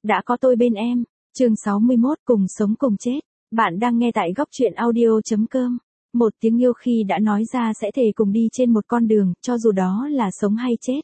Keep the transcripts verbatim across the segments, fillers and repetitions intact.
đã có tôi bên em. Chương sáu mươi mốt, cùng sống cùng chết. Bạn đang nghe tại góc truyện audio chấm com. Một tiếng yêu khi đã nói ra sẽ thề cùng đi trên một con đường, cho dù đó là sống hay chết.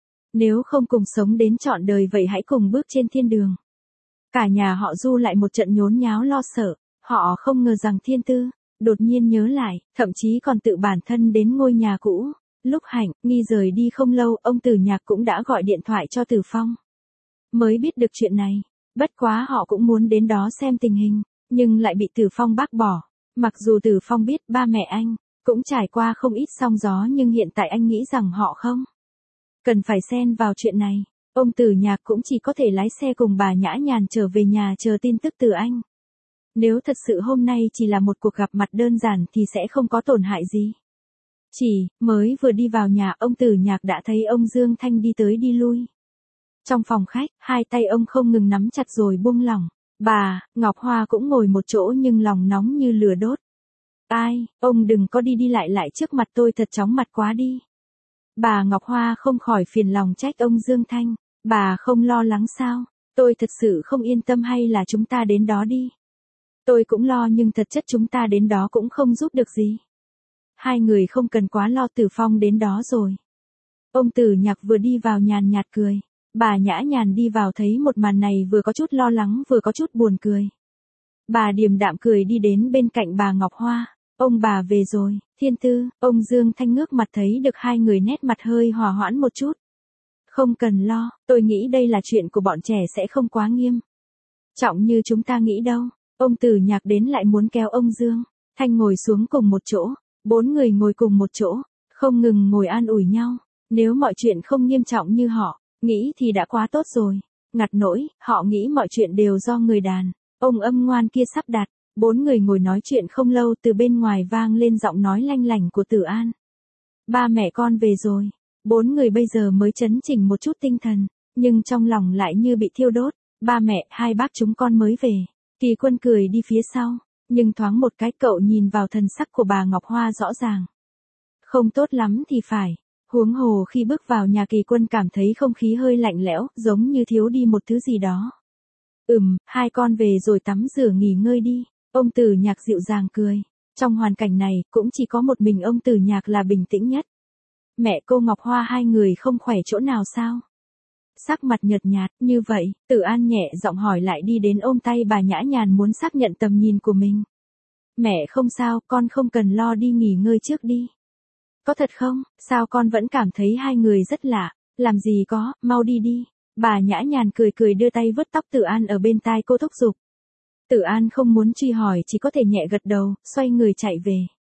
Nếu không cùng sống đến trọn đời vậy hãy cùng bước trên thiên đường. Cả nhà họ Du lại một trận nhốn nháo lo sợ, họ không ngờ rằng Thiên Tư đột nhiên nhớ lại, thậm chí còn tự bản thân đến ngôi nhà cũ. Lúc Hạnh Nghi rời đi không lâu, ông Tử Nhạc cũng đã gọi điện thoại cho Tử Phong. Mới biết được chuyện này, bất quá họ cũng muốn đến đó xem tình hình, nhưng lại bị Tử Phong bác bỏ. Mặc dù Tử Phong biết ba mẹ anh cũng trải qua không ít sóng gió, nhưng hiện tại anh nghĩ rằng họ không cần phải xen vào chuyện này. Ông Tử Nhạc cũng chỉ có thể lái xe cùng bà Nhã Nhàn trở về nhà chờ tin tức từ anh. Nếu thật sự hôm nay chỉ là một cuộc gặp mặt đơn giản thì sẽ không có tổn hại gì. Chỉ mới vừa đi vào nhà, ông Tử Nhạc đã thấy ông Dương Thanh đi tới đi lui. Trong phòng khách, hai tay ông không ngừng nắm chặt rồi buông lỏng. Bà Ngọc Hoa cũng ngồi một chỗ nhưng lòng nóng như lửa đốt. Ai, ông đừng có đi đi lại lại trước mặt tôi, thật chóng mặt quá đi. Bà Ngọc Hoa không khỏi phiền lòng trách ông Dương Thanh. Bà không lo lắng sao? Tôi thật sự không yên tâm, hay là chúng ta đến đó đi? Tôi cũng lo nhưng thật chất chúng ta đến đó cũng không giúp được gì. Hai người không cần quá lo, Tử Phong đến đó rồi. Ông Tử Nhạc vừa đi vào nhàn nhạt cười. Bà Nhã Nhàn đi vào thấy một màn này vừa có chút lo lắng vừa có chút buồn cười. Bà điềm đạm cười đi đến bên cạnh bà Ngọc Hoa. Ông bà về rồi, Thiên Tư. Ông Dương Thanh ngước mặt thấy được hai người, nét mặt hơi hòa hoãn một chút. Không cần lo, tôi nghĩ đây là chuyện của bọn trẻ, sẽ không quá nghiêm trọng như chúng ta nghĩ đâu. Ông Tử Nhạc đến lại muốn kéo ông Dương Thanh ngồi xuống cùng một chỗ. Bốn người ngồi cùng một chỗ, không ngừng ngồi an ủi nhau. Nếu mọi chuyện không nghiêm trọng như họ nghĩ thì đã quá tốt rồi. Ngặt nỗi, họ nghĩ mọi chuyện đều do người đàn ông âm ngoan kia sắp đặt. Bốn người ngồi nói chuyện không lâu, từ bên ngoài vang lên giọng nói lanh lảnh của Tử An. Ba mẹ con về rồi. Bốn người bây giờ mới chấn chỉnh một chút tinh thần, nhưng trong lòng lại như bị thiêu đốt. Ba mẹ, hai bác chúng con mới về. Kỳ Quân cười đi phía sau, nhưng thoáng một cái cậu nhìn vào thần sắc của bà Ngọc Hoa rõ ràng không tốt lắm thì phải. Huống hồ khi bước vào nhà, Kỳ Quân cảm thấy không khí hơi lạnh lẽo, giống như thiếu đi một thứ gì đó. Ừm, hai con về rồi, tắm rửa nghỉ ngơi đi. Ông Tử Nhạc dịu dàng cười. Trong hoàn cảnh này, cũng chỉ có một mình ông Tử Nhạc là bình tĩnh nhất. Mẹ cô Ngọc Hoa, hai người không khỏe chỗ nào sao? Sắc mặt nhợt nhạt, như vậy, Tử An nhẹ giọng hỏi, lại đi đến ôm tay bà Nhã Nhàn muốn xác nhận tầm nhìn của mình. Mẹ không sao, con không cần lo, đi nghỉ ngơi trước đi. Có thật không? Sao con vẫn cảm thấy hai người rất lạ? Làm gì có, mau đi đi. Bà Nhã Nhàn cười cười đưa tay vuốt tóc Tử An ở bên tai cô, thúc giục. Tử An không muốn truy hỏi, chỉ có thể nhẹ gật đầu, xoay người chạy về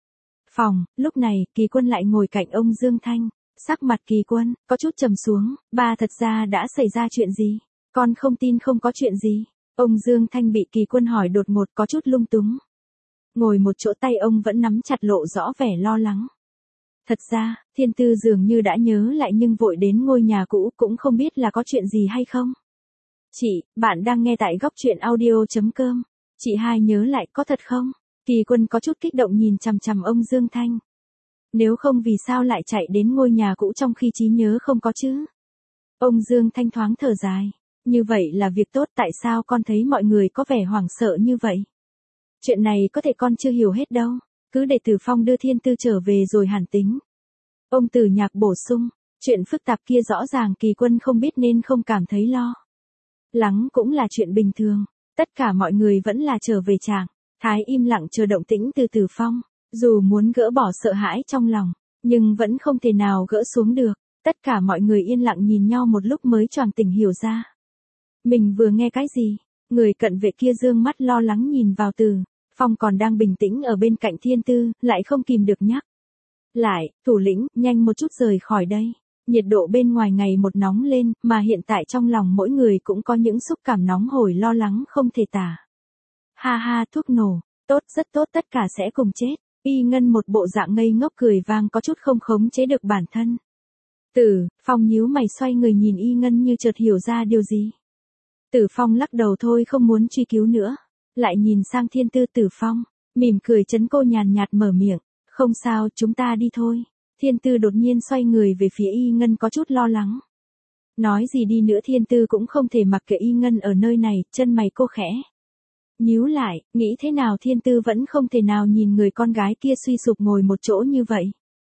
phòng. Lúc này, Kỳ Quân lại ngồi cạnh ông Dương Thanh. Sắc mặt Kỳ Quân có chút trầm xuống. Ba, thật ra đã xảy ra chuyện gì? Con không tin không có chuyện gì. Ông Dương Thanh bị Kỳ Quân hỏi đột ngột có chút lung túng. Ngồi một chỗ, tay ông vẫn nắm chặt, lộ rõ vẻ lo lắng. Thật ra, Thiên Tư dường như đã nhớ lại nhưng vội đến ngôi nhà cũ, cũng không biết là có chuyện gì hay không. Chị, bạn đang nghe tại góc truyện audio chấm com. Chị hai nhớ lại, có thật không? Kỳ Quân có chút kích động nhìn chằm chằm ông Dương Thanh. Nếu không vì sao lại chạy đến ngôi nhà cũ trong khi trí nhớ không có chứ? Ông Dương Thanh thoáng thở dài. Như vậy là việc tốt, tại sao con thấy mọi người có vẻ hoảng sợ như vậy? Chuyện này có thể con chưa hiểu hết đâu. Cứ để Tử Phong đưa Thiên Tư trở về rồi hẳn tính. Ông Tử Nhạc bổ sung. Chuyện phức tạp kia rõ ràng Kỳ Quân không biết nên không cảm thấy lo lắng, cũng là chuyện bình thường. Tất cả mọi người vẫn là trở về trạng thái im lặng chờ động tĩnh từ Tử Phong. Dù muốn gỡ bỏ sợ hãi trong lòng, nhưng vẫn không thể nào gỡ xuống được. Tất cả mọi người yên lặng nhìn nhau một lúc mới choàng tỉnh hiểu ra. Mình vừa nghe cái gì? Người cận vệ kia dương mắt lo lắng nhìn vào Tử Phong còn đang bình tĩnh ở bên cạnh Thiên Tư, lại không kìm được nhắc lại, thủ lĩnh, nhanh một chút rời khỏi đây. Nhiệt độ bên ngoài ngày một nóng lên, mà hiện tại trong lòng mỗi người cũng có những xúc cảm nóng hổi, lo lắng không thể tả. Ha ha, thuốc nổ, tốt, rất tốt, tất cả sẽ cùng chết. Y Ngân một bộ dạng ngây ngốc cười vang, có chút không khống chế được bản thân. Tử Phong nhíu mày xoay người nhìn Y Ngân như chợt hiểu ra điều gì. Tử Phong lắc đầu thôi, không muốn truy cứu nữa. Lại nhìn sang Thiên Tư. Tử Phong mỉm cười trấn cô, nhàn nhạt mở miệng. Không sao, chúng ta đi thôi. Thiên Tư đột nhiên xoay người về phía Y Ngân có chút lo lắng. Nói gì đi nữa Thiên Tư cũng không thể mặc kệ Y Ngân ở nơi này, chân mày cô khẽ nhíu lại, nghĩ thế nào Thiên Tư vẫn không thể nào nhìn người con gái kia suy sụp ngồi một chỗ như vậy.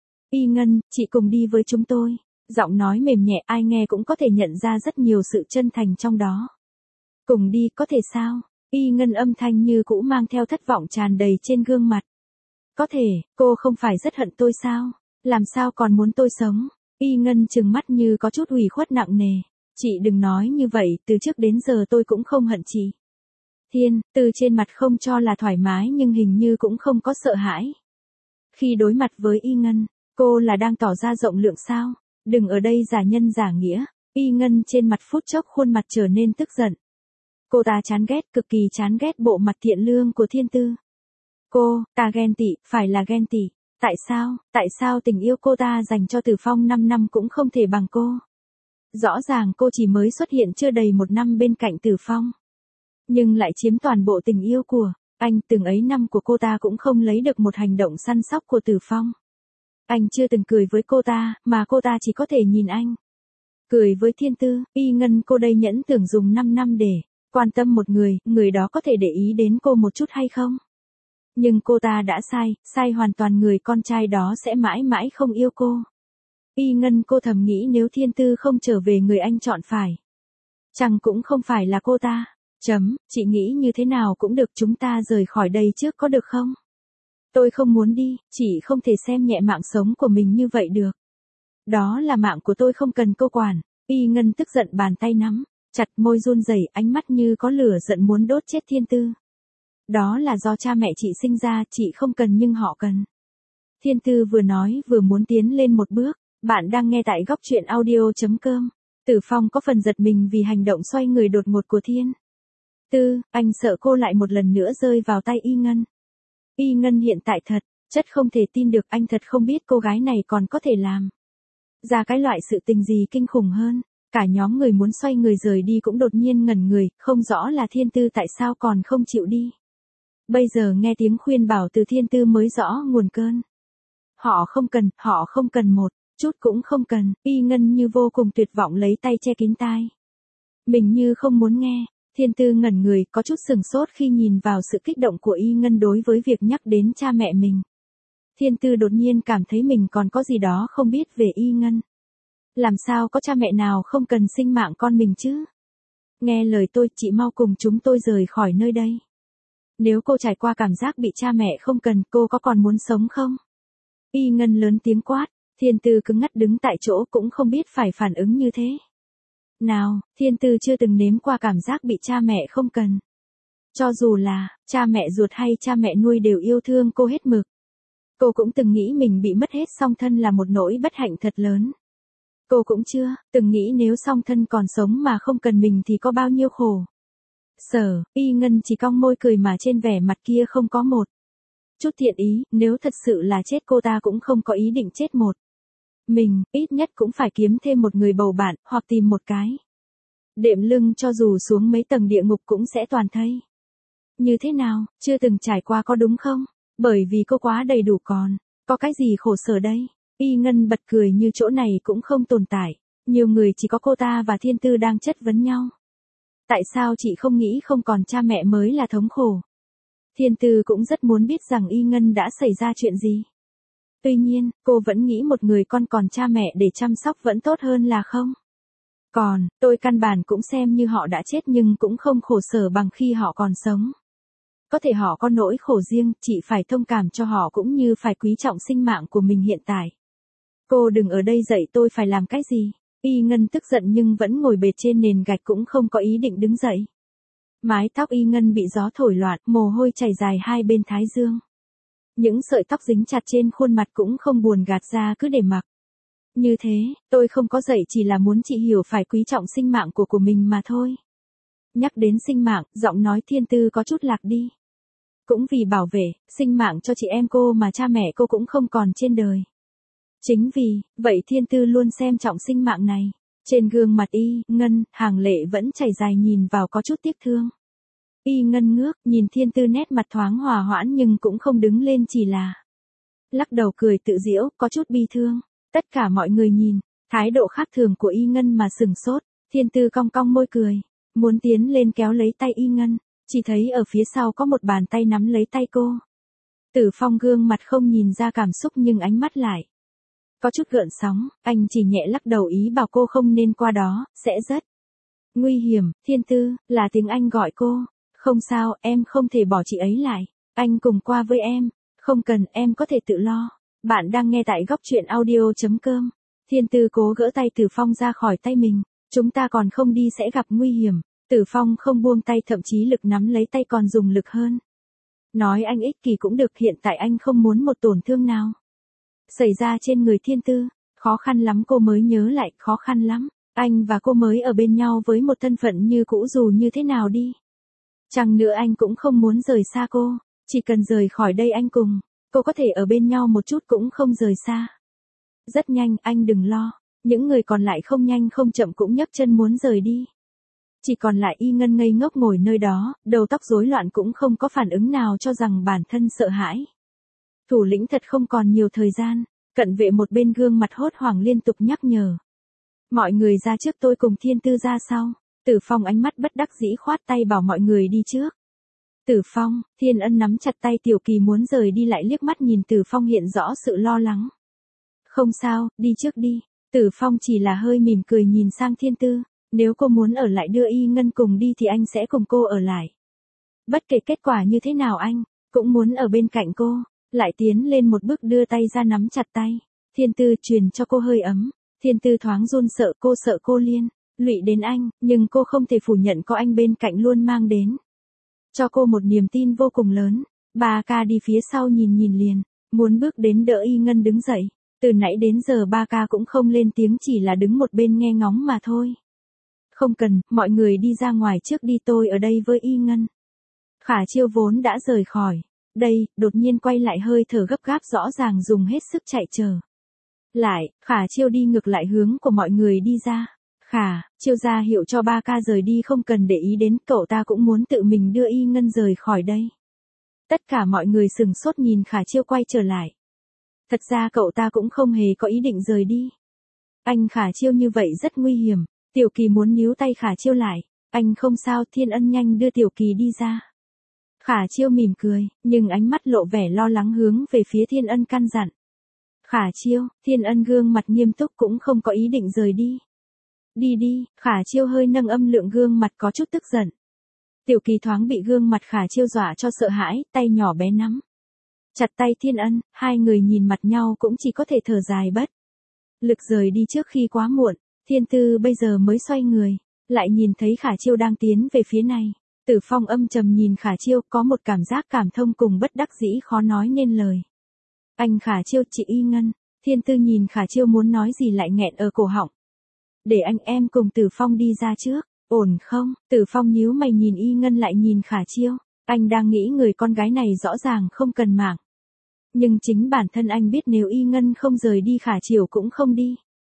Y Ngân, chị cùng đi với chúng tôi. Giọng nói mềm nhẹ ai nghe cũng có thể nhận ra rất nhiều sự chân thành trong đó. Cùng đi có thể sao? Y Ngân âm thanh như cũ mang theo thất vọng tràn đầy trên gương mặt. Có thể, cô không phải rất hận tôi sao? Làm sao còn muốn tôi sống? Y Ngân trừng mắt như có chút ủy khuất nặng nề. Chị đừng nói như vậy, từ trước đến giờ tôi cũng không hận chị. Thiên, từ trên mặt không cho là thoải mái nhưng hình như cũng không có sợ hãi. Khi đối mặt với Y Ngân, cô là đang tỏ ra rộng lượng sao? Đừng ở đây giả nhân giả nghĩa. Y Ngân trên mặt phút chốc khuôn mặt trở nên tức giận. Cô ta chán ghét, cực kỳ chán ghét bộ mặt thiện lương của Thiên Tư. Cô, ta ghen tị, phải là ghen tị. Tại sao, tại sao tình yêu cô ta dành cho Tử Phong năm năm cũng không thể bằng cô? Rõ ràng cô chỉ mới xuất hiện chưa đầy một năm bên cạnh Tử Phong. Nhưng lại chiếm toàn bộ tình yêu của anh, từng ấy năm của cô ta cũng không lấy được một hành động săn sóc của Tử Phong. Anh chưa từng cười với cô ta, mà cô ta chỉ có thể nhìn anh. Cười với Thiên Tư, Y Ngân cô đây nhẫn tưởng dùng năm năm để quan tâm một người, người đó có thể để ý đến cô một chút hay không? Nhưng cô ta đã sai, sai hoàn toàn người con trai đó sẽ mãi mãi không yêu cô. Y Ngân cô thầm nghĩ nếu Thiên Tư không trở về người anh chọn phải. Chẳng cũng không phải là cô ta. Chấm, chị nghĩ như thế nào cũng được chúng ta rời khỏi đây trước có được không? Tôi không muốn đi, chị không thể xem nhẹ mạng sống của mình như vậy được. Đó là mạng của tôi không cần cô quản. Y Ngân tức giận bàn tay nắm chặt môi run rẩy, ánh mắt như có lửa giận muốn đốt chết Thiên Tư. Đó là do cha mẹ chị sinh ra, chị không cần nhưng họ cần. Thiên Tư vừa nói vừa muốn tiến lên một bước. Bạn đang nghe tại góc truyện audio chấm com. Tử Phong có phần giật mình vì hành động xoay người đột ngột của Thiên Tư, anh sợ cô lại một lần nữa rơi vào tay Y Ngân. Y Ngân hiện tại thật, chất không thể tin được, anh thật không biết cô gái này còn có thể làm ra cái loại sự tình gì kinh khủng hơn. Cả nhóm người muốn xoay người rời đi cũng đột nhiên ngẩn người, không rõ là Thiên Tư tại sao còn không chịu đi. Bây giờ nghe tiếng khuyên bảo từ Thiên Tư mới rõ nguồn cơn. Họ không cần, họ không cần một chút cũng không cần. Y Ngân như vô cùng tuyệt vọng lấy tay che kín tai. Mình như không muốn nghe. Thiên Tư ngẩn người, có chút sừng sốt khi nhìn vào sự kích động của Y Ngân đối với việc nhắc đến cha mẹ mình. Thiên Tư đột nhiên cảm thấy mình còn có gì đó không biết về Y Ngân. Làm sao có cha mẹ nào không cần sinh mạng con mình chứ? Nghe lời tôi, chị mau cùng chúng tôi rời khỏi nơi đây. Nếu cô trải qua cảm giác bị cha mẹ không cần, cô có còn muốn sống không? Y Ngân lớn tiếng quát. Thiên Tư cứng ngắt đứng tại chỗ cũng không biết phải phản ứng như thế nào. Thiên Tư chưa từng nếm qua cảm giác bị cha mẹ không cần. Cho dù là cha mẹ ruột hay cha mẹ nuôi đều yêu thương cô hết mực. Cô cũng từng nghĩ mình bị mất hết song thân là một nỗi bất hạnh thật lớn. Cô cũng chưa từng nghĩ nếu song thân còn sống mà không cần mình thì có bao nhiêu khổ sở. Y Ngân chỉ cong môi cười mà trên vẻ mặt kia không có một chút thiện ý. Nếu thật sự là chết cô ta cũng không có ý định chết một mình, ít nhất cũng phải kiếm thêm một người bầu bạn, hoặc tìm một cái đệm lưng cho dù xuống mấy tầng địa ngục cũng sẽ toàn thây. Như thế nào, chưa từng trải qua có đúng không? Bởi vì cô quá đầy đủ còn, có cái gì khổ sở đây? Y Ngân bật cười như chỗ này cũng không tồn tại. Nhiều người chỉ có cô ta và Thiên Tư đang chất vấn nhau. Tại sao chị không nghĩ không còn cha mẹ mới là thống khổ? Thiên Tư cũng rất muốn biết rằng Y Ngân đã xảy ra chuyện gì. Tuy nhiên, cô vẫn nghĩ một người con còn cha mẹ để chăm sóc vẫn tốt hơn là không. Còn, tôi căn bản cũng xem như họ đã chết nhưng cũng không khổ sở bằng khi họ còn sống. Có thể họ có nỗi khổ riêng, chị phải thông cảm cho họ cũng như phải quý trọng sinh mạng của mình hiện tại. Cô đừng ở đây dạy tôi phải làm cái gì. Y Ngân tức giận nhưng vẫn ngồi bệt trên nền gạch cũng không có ý định đứng dậy. Mái tóc Y Ngân bị gió thổi loạn, mồ hôi chảy dài hai bên thái dương. Những sợi tóc dính chặt trên khuôn mặt cũng không buồn gạt ra cứ để mặc. Như thế, tôi không có dạy chỉ là muốn chị hiểu phải quý trọng sinh mạng của của mình mà thôi. Nhắc đến sinh mạng, giọng nói Thiên Tư có chút lạc đi. Cũng vì bảo vệ, sinh mạng cho chị em cô mà cha mẹ cô cũng không còn trên đời. Chính vì, vậy Thiên Tư luôn xem trọng sinh mạng này. Trên gương mặt Y Ngân, hàng lệ vẫn chảy dài nhìn vào có chút tiếc thương. Y Ngân ngước, nhìn Thiên Tư nét mặt thoáng hòa hoãn nhưng cũng không đứng lên chỉ là lắc đầu cười tự giễu, có chút bi thương. Tất cả mọi người nhìn, Thái độ khác thường của Y Ngân mà sửng sốt, Thiên Tư cong cong môi cười, muốn tiến lên kéo lấy tay Y Ngân, chỉ thấy ở phía sau có một bàn tay nắm lấy tay cô. Tử Phong gương mặt không nhìn ra cảm xúc nhưng ánh mắt lại có chút gợn sóng, anh chỉ nhẹ lắc đầu ý bảo cô không nên qua đó, sẽ rất nguy hiểm. Thiên Tư, là tiếng anh gọi cô. Không sao, em không thể bỏ chị ấy lại. Anh cùng qua với em. Không cần, em có thể tự lo. Bạn đang nghe tại góc truyện audio.com. Thiên Tư cố gỡ tay Tử Phong ra khỏi tay mình. Chúng ta còn không đi sẽ gặp nguy hiểm. Tử Phong không buông tay, thậm chí lực nắm lấy tay còn dùng lực hơn. Nói anh ích kỷ cũng được, hiện tại anh không muốn một tổn thương nào xảy ra trên người Thiên Tư. Khó khăn lắm cô mới nhớ lại, khó khăn lắm. Anh và cô mới ở bên nhau với một thân phận như cũ, dù như thế nào đi chăng nữa anh cũng không muốn rời xa cô. Chỉ cần rời khỏi đây anh cùng cô có thể ở bên nhau một chút cũng không rời xa. Rất nhanh, anh đừng lo. Những người còn lại không nhanh không chậm cũng nhấc chân muốn rời đi. Chỉ còn lại Y Ngân ngây ngốc ngồi nơi đó, đầu tóc rối loạn cũng không có phản ứng nào, cho rằng bản thân sợ hãi. Thủ lĩnh thật không còn nhiều thời gian. Cận vệ một bên gương mặt hốt hoảng liên tục nhắc nhở. Mọi người ra trước, tôi cùng Thiên Tư ra sau. Tử Phong ánh mắt bất đắc dĩ khoát tay bảo mọi người đi trước. Tử Phong, Thiên Ân nắm chặt tay Tiểu Kỳ muốn rời đi, lại liếc mắt nhìn Tử Phong hiện rõ sự lo lắng. Không sao, đi trước đi. Tử Phong chỉ là hơi mỉm cười nhìn sang Thiên Tư. Nếu cô muốn ở lại đưa Y Ngân cùng đi thì anh sẽ cùng cô ở lại. Bất kể kết quả như thế nào anh cũng muốn ở bên cạnh cô. Lại tiến lên một bước đưa tay ra nắm chặt tay Thiên Tư, truyền cho cô hơi ấm. Thiên Tư thoáng run sợ, cô sợ cô liên lụy đến anh, nhưng cô không thể phủ nhận có anh bên cạnh luôn mang đến cho cô một niềm tin vô cùng lớn. Ba ca đi phía sau nhìn nhìn liền, muốn bước đến đỡ Y Ngân đứng dậy. Từ nãy đến giờ ba ca cũng không lên tiếng, chỉ là đứng một bên nghe ngóng mà thôi. Không cần, mọi người đi ra ngoài trước đi, tôi ở đây với Y Ngân. Khả Chiêu vốn đã rời khỏi đây, đột nhiên quay lại hơi thở gấp gáp, rõ ràng dùng hết sức chạy chờ lại. Khả Chiêu đi ngược lại hướng của mọi người đi ra. Khả Chiêu ra hiệu cho ba ca rời đi, không cần để ý đến, cậu ta cũng muốn tự mình đưa Y Ngân rời khỏi đây. Tất cả mọi người sừng sốt nhìn Khả Chiêu quay trở lại. Thật ra cậu ta cũng không hề có ý định rời đi. Anh Khả Chiêu như vậy rất nguy hiểm. Tiểu Kỳ muốn níu tay Khả Chiêu lại. Anh không sao, Thiên Ân nhanh đưa Tiểu Kỳ đi ra. Khả Chiêu mỉm cười, nhưng ánh mắt lộ vẻ lo lắng hướng về phía Thiên Ân căn dặn. Khả Chiêu, Thiên Ân gương mặt nghiêm túc cũng không có ý định rời đi. Đi đi, Khả Chiêu hơi nâng âm lượng, gương mặt có chút tức giận. Tiểu Kỳ thoáng bị gương mặt Khả Chiêu dọa cho sợ hãi, tay nhỏ bé nắm chặt tay Thiên Ân, hai người nhìn mặt nhau cũng chỉ có thể thở dài bất lực rời đi trước khi quá muộn. Thiên Tư bây giờ mới xoay người, lại nhìn thấy Khả Chiêu đang tiến về phía này. Tử Phong âm trầm nhìn Khả Chiêu, có một cảm giác cảm thông cùng bất đắc dĩ khó nói nên lời. Anh Khả Chiêu, chị Y Ngân. Thiên Tư nhìn Khả Chiêu muốn nói gì lại nghẹn ở cổ họng. Để anh em cùng Tử Phong đi ra trước, ổn không? Tử Phong nhíu mày nhìn Y Ngân lại nhìn Khả Chiêu. Anh đang nghĩ người con gái này rõ ràng không cần mạng. Nhưng chính bản thân anh biết nếu Y Ngân không rời đi Khả Chiêu cũng không đi.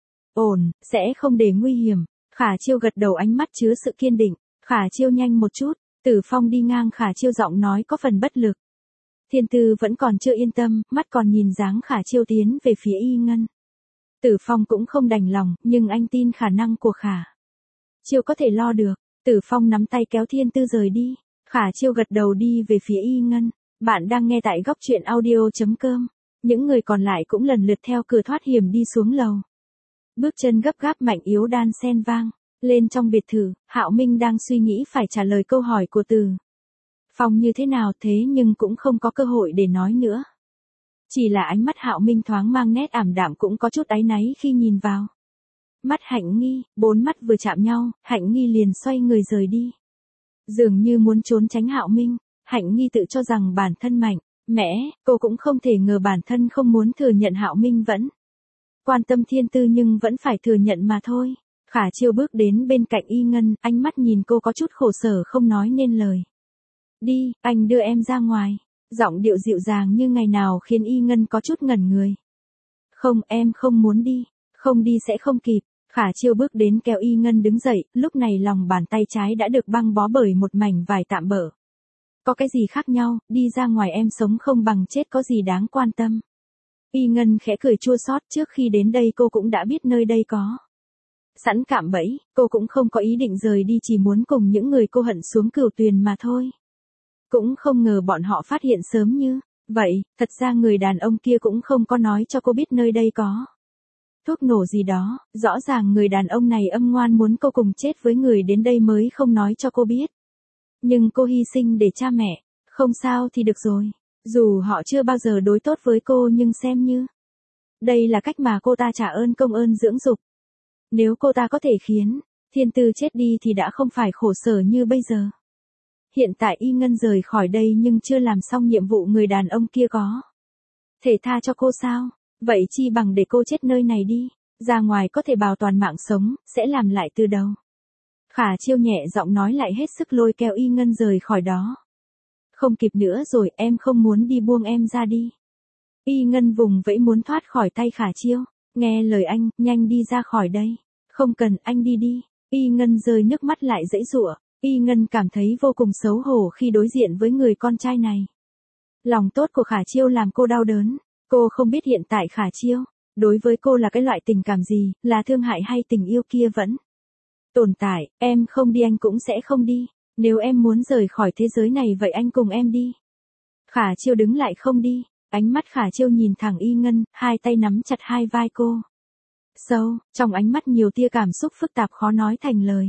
Ổn, sẽ không để nguy hiểm. Khả Chiêu gật đầu, ánh mắt chứa sự kiên định. Khả Chiêu nhanh một chút. Tử Phong đi ngang Khả Chiêu, giọng nói có phần bất lực. Thiên Tư vẫn còn chưa yên tâm, mắt còn nhìn dáng Khả Chiêu tiến về phía Y Ngân. Tử Phong cũng không đành lòng, nhưng anh tin khả năng của Khả Chiêu có thể lo được. Tử Phong nắm tay kéo Thiên Tư rời đi. Khả Chiêu gật đầu đi về phía Y Ngân. Bạn đang nghe tại góc truyện audio.com. Những người còn lại cũng lần lượt theo cửa thoát hiểm đi xuống lầu. Bước chân gấp gáp mạnh yếu đan xen vang lên trong biệt thự. Hạo Minh đang suy nghĩ phải trả lời câu hỏi của Tử Phong như thế nào, thế nhưng cũng không có cơ hội để nói nữa. Chỉ là ánh mắt Hạo Minh thoáng mang nét ảm đạm, cũng có chút áy náy khi nhìn vào mắt Hạnh Nghi. Bốn mắt vừa chạm nhau, Hạnh Nghi liền xoay người rời đi. Dường như muốn trốn tránh Hạo Minh. Hạnh Nghi tự cho rằng bản thân mạnh mẽ, cô cũng không thể ngờ bản thân không muốn thừa nhận Hạo Minh vẫn quan tâm Thiên Tư, nhưng vẫn phải thừa nhận mà thôi. Khả Chiêu bước đến bên cạnh Y Ngân, ánh mắt nhìn cô có chút khổ sở không nói nên lời. Đi, anh đưa em ra ngoài. Giọng điệu dịu dàng như ngày nào khiến Y Ngân có chút ngẩn người. Không, em không muốn đi. Không đi sẽ không kịp. Khả Chiêu bước đến kéo Y Ngân đứng dậy, lúc này lòng bàn tay trái đã được băng bó bởi một mảnh vải tạm bỡ. Có cái gì khác nhau, đi ra ngoài em sống không bằng chết, có gì đáng quan tâm. Y Ngân khẽ cười chua xót, trước khi đến đây cô cũng đã biết nơi đây có sẵn cạm bẫy, cô cũng không có ý định rời đi, chỉ muốn cùng những người cô hận xuống cửu tuyền mà thôi. Cũng không ngờ bọn họ phát hiện sớm như vậy, thật ra người đàn ông kia cũng không có nói cho cô biết nơi đây có thuốc nổ gì đó, rõ ràng người đàn ông này âm ngoan muốn cô cùng chết với người đến đây mới không nói cho cô biết. Nhưng cô hy sinh để cha mẹ, không sao thì được rồi. Dù họ chưa bao giờ đối tốt với cô nhưng xem như đây là cách mà cô ta trả ơn công ơn dưỡng dục. Nếu cô ta có thể khiến Thiên Tư chết đi thì đã không phải khổ sở như bây giờ. Hiện tại Y Ngân rời khỏi đây nhưng chưa làm xong nhiệm vụ, người đàn ông kia có thể tha cho cô sao? Vậy chi bằng để cô chết nơi này đi, ra ngoài có thể bảo toàn mạng sống, sẽ làm lại từ đầu. Khả Chiêu nhẹ giọng nói, lại hết sức lôi kéo Y Ngân rời khỏi đó. Không kịp nữa rồi, em không muốn đi, buông em ra đi. Y Ngân vùng vẫy muốn thoát khỏi tay Khả Chiêu. Nghe lời anh, nhanh đi ra khỏi đây. Không cần, anh đi đi. Y Ngân rơi nước mắt lại giãy giụa. Y Ngân cảm thấy vô cùng xấu hổ khi đối diện với người con trai này. Lòng tốt của Khả Chiêu làm cô đau đớn. Cô không biết hiện tại Khả Chiêu đối với cô là cái loại tình cảm gì, là thương hại hay tình yêu kia vẫn tồn tại. Em không đi anh cũng sẽ không đi. Nếu em muốn rời khỏi thế giới này vậy anh cùng em đi. Khả Chiêu đứng lại không đi. Ánh mắt Khả Chiêu nhìn thẳng Y Ngân, hai tay nắm chặt hai vai cô. Sâu, trong ánh mắt nhiều tia cảm xúc phức tạp khó nói thành lời.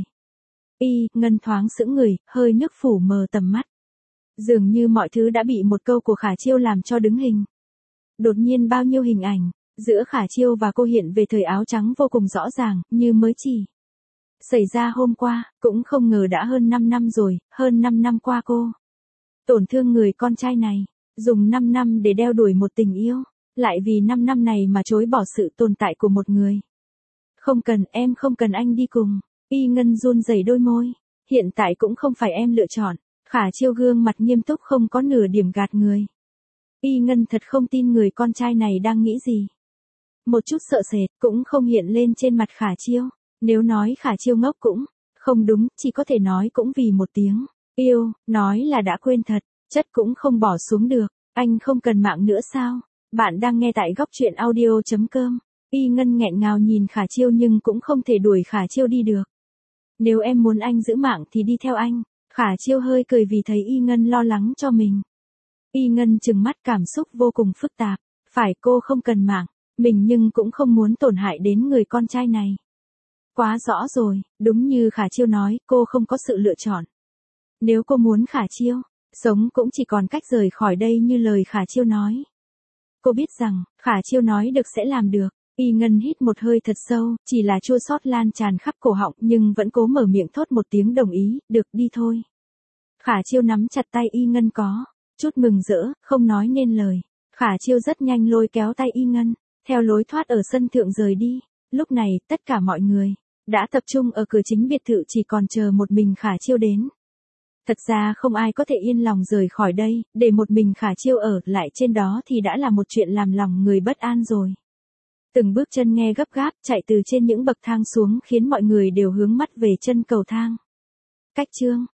Y Ngân thoáng sững người, hơi nước phủ mờ tầm mắt. Dường như mọi thứ đã bị một câu của Khả Chiêu làm cho đứng hình. Đột nhiên bao nhiêu hình ảnh giữa Khả Chiêu và cô hiện về thời áo trắng vô cùng rõ ràng, như mới chỉ xảy ra hôm qua, cũng không ngờ đã hơn năm năm rồi, hơn năm năm qua cô tổn thương người con trai này, dùng năm năm để đeo đuổi một tình yêu, lại vì năm năm này mà chối bỏ sự tồn tại của một người. Không cần, em không cần anh đi cùng. Y Ngân run rẩy đôi môi. Hiện tại cũng không phải em lựa chọn. Khả Chiêu gương mặt nghiêm túc không có nửa điểm gạt người. Y Ngân thật không tin người con trai này đang nghĩ gì. Một chút sợ sệt cũng không hiện lên trên mặt Khả Chiêu. Nếu nói Khả Chiêu ngốc cũng không đúng, chỉ có thể nói cũng vì một tiếng yêu, nói là đã quên thật, chất cũng không bỏ xuống được. Anh không cần mạng nữa sao? Bạn đang nghe tại góc truyện audio chấm com. Y Ngân nghẹn ngào nhìn Khả Chiêu nhưng cũng không thể đuổi Khả Chiêu đi được. Nếu em muốn anh giữ mạng thì đi theo anh. Khả Chiêu hơi cười vì thấy Y Ngân lo lắng cho mình. Y Ngân trừng mắt, cảm xúc vô cùng phức tạp. Phải, cô không cần mạng mình nhưng cũng không muốn tổn hại đến người con trai này. Quá rõ rồi, đúng như Khả Chiêu nói, cô không có sự lựa chọn. Nếu cô muốn Khả Chiêu sống cũng chỉ còn cách rời khỏi đây như lời Khả Chiêu nói. Cô biết rằng, Khả Chiêu nói được sẽ làm được. Y Ngân hít một hơi thật sâu, chỉ là chua xót lan tràn khắp cổ họng nhưng vẫn cố mở miệng thốt một tiếng đồng ý, được, đi thôi. Khả Chiêu nắm chặt tay Y Ngân có chút mừng rỡ, không nói nên lời. Khả Chiêu rất nhanh lôi kéo tay Y Ngân, theo lối thoát ở sân thượng rời đi. Lúc này, tất cả mọi người đã tập trung ở cửa chính biệt thự, chỉ còn chờ một mình Khả Chiêu đến. Thật ra không ai có thể yên lòng rời khỏi đây, để một mình Khả Chiêu ở lại trên đó thì đã là một chuyện làm lòng người bất an rồi. Từng bước chân nghe gấp gáp chạy từ trên những bậc thang xuống khiến mọi người đều hướng mắt về chân cầu thang. Cách chương